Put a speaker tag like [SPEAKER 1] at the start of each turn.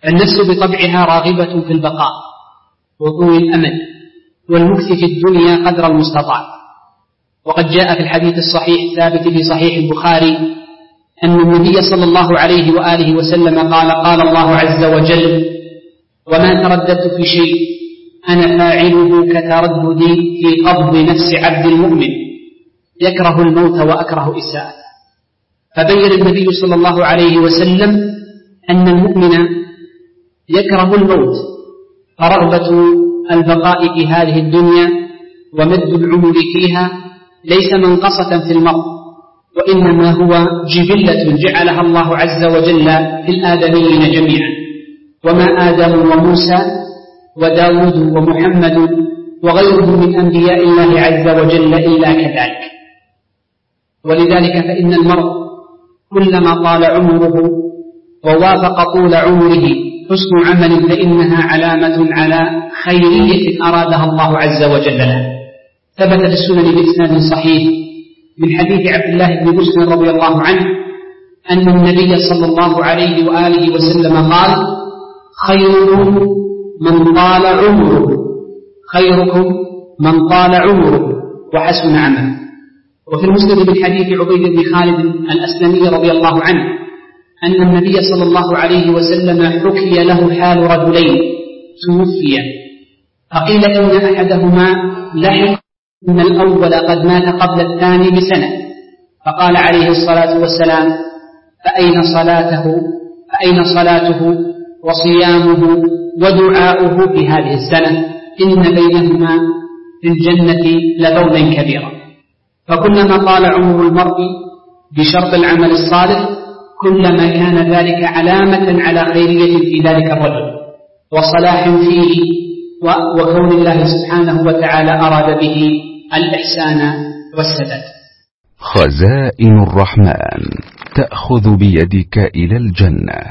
[SPEAKER 1] النفس بطبعها راغبة في البقاء وطول الأمل والمكث في الدنيا قدر المستطاع. وقد جاء في الحديث الصحيح الثابت في صحيح البخاري أن النبي صلى الله عليه وآله وسلم قال الله عز وجل: وما ترددت في شيء أنا فاعله كترددي في قبض نفس عبد المؤمن يكره الموت وأكره إساءته. فبين النبي صلى الله عليه وسلم أن المؤمن يكره الموت، فرغبة البقاء في هذه الدنيا ومد العمر فيها ليس منقصة في المرء، وإنما هو جبلة جعلها الله عز وجل في الآدميين جميعا. وما آدم وموسى وداود ومحمد وغيرهم من أنبياء الله عز وجل إلا كذلك. ولذلك فإن المرء كلما طال عمره ووافق طول عمره حسن عمل فإنها علامة على خيرية أرادها الله عز وجل له. ثبت في السنن بإسناد صحيح من حديث عبد الله بن مسلم رضي الله عنه أن النبي صلى الله عليه وآله وسلم قال: خيركم من طال عمره وحسن عمله. وفي المسند من حديث عبيد بن خالد الأسلمي رضي الله عنه أن النبي صلى الله عليه وسلم حكي له حال رجلين توفيا، فقيل إن أحدهما لحق إن الأول قد مات قبل الثاني بسنة، فقال عليه الصلاة والسلام: فأين صلاته وصيامه ودعاؤه في هذه السنة؟ إن بينهما في الجنة لبولا كبيرا. فكلما طال عمر المرء بشرط العمل الصالح كلما كان ذلك علامة على خيرية في ذلك الرجل وصلاح فيه، وكون الله سبحانه وتعالى أراد به الإحسان والسداد.
[SPEAKER 2] خزائن الرحمن تأخذ بيدك إلى الجنة.